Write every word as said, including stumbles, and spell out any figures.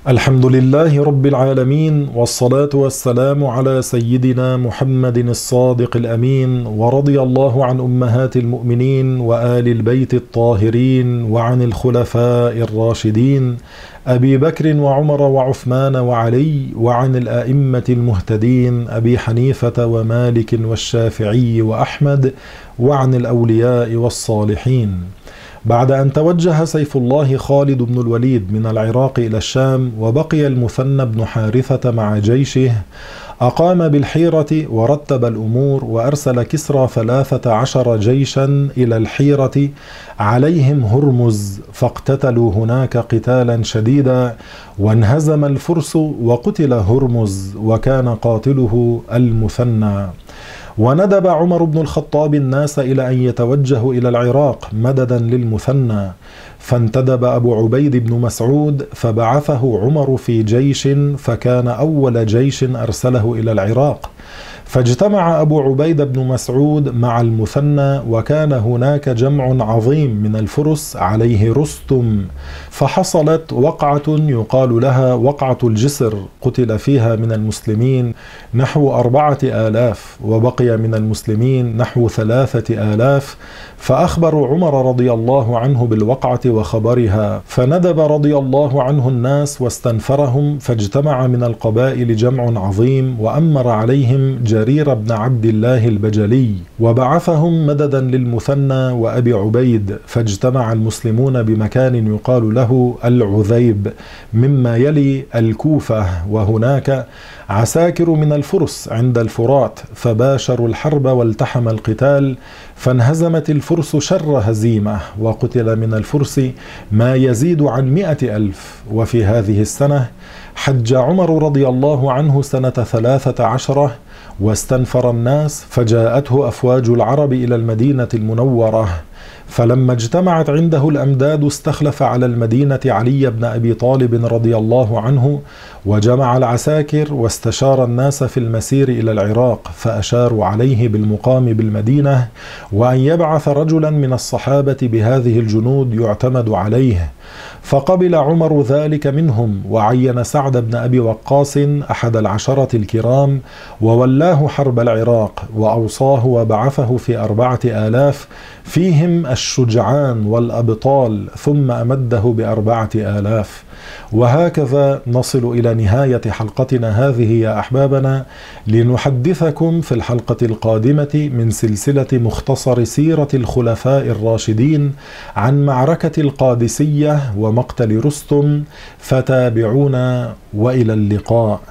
الحمد لله رب العالمين، والصلاة والسلام على سيدنا محمد الصادق الأمين، ورضي الله عن أمهات المؤمنين وآل البيت الطاهرين وعن الخلفاء الراشدين أبي بكر وعمر وعثمان وعلي، وعن الأئمة المهتدين أبي حنيفة ومالك والشافعي وأحمد، وعن الأولياء والصالحين. بعد أن توجه سيف الله خالد بن الوليد من العراق إلى الشام، وبقي المثنى بن حارثة مع جيشه، أقام بالحيرة ورتب الأمور، وأرسل كسرى ثلاثة عشر جيشا إلى الحيرة عليهم هرمز، فاقتتلوا هناك قتالا شديدا، وانهزم الفرس وقتل هرمز، وكان قاتله المثنى. وندب عمر بن الخطاب الناس إلى أن يتوجهوا إلى العراق مددا للمثنى، فانتدب أبو عبيد بن مسعود فبعثه عمر في جيش، فكان أول جيش أرسله إلى العراق. فاجتمع أبو عبيد بن مسعود مع المثنى، وكان هناك جمع عظيم من الفرس عليه رستم، فحصلت وقعة يقال لها وقعة الجسر، قتل فيها من المسلمين نحو أربعة آلاف، وبقي من المسلمين نحو ثلاثة آلاف. فأخبر عمر رضي الله عنه بالوقعة وخبرها، فندب رضي الله عنه الناس واستنفرهم، فاجتمع من القبائل جمع عظيم، وأمر عليهم جرير بن عبد الله البجلي، وبعثهم مددا للمثنى وأبي عبيد. فاجتمع المسلمون بمكان يقال له العذيب مما يلي الكوفة، وهناك عساكر من الفرس عند الفرات، فباشروا الحرب والتحم القتال، فانهزمت الفرس شر هزيمة، وقتل من الفرس ما يزيد عن مئة ألف. وفي هذه السنة حج عمر رضي الله عنه سنة ثلاثة عشرة، واستنفر الناس، فجاءته أفواج العرب إلى المدينة المنورة، فلما اجتمعت عنده الأمداد استخلف على المدينة علي بن أبي طالب رضي الله عنه، وجمع العساكر واستشار الناس في المسير إلى العراق، فأشاروا عليه بالمقام بالمدينة، وأن يبعث رجلا من الصحابة بهذه الجنود يعتمد عليه. فقبل عمر ذلك منهم، وعين سعد بن أبي وقاص أحد العشرة الكرام، وولاه حرب العراق، وأوصاه وبعثه في أربعة آلاف فيهم الشجعان والأبطال، ثم أمده بأربعة آلاف. وهكذا نصل إلى نهاية حلقتنا هذه يا أحبابنا، لنحدثكم في الحلقة القادمة من سلسلة مختصر سيرة الخلفاء الراشدين عن معركة القادسية ومقتل رستم، فتابعونا وإلى اللقاء.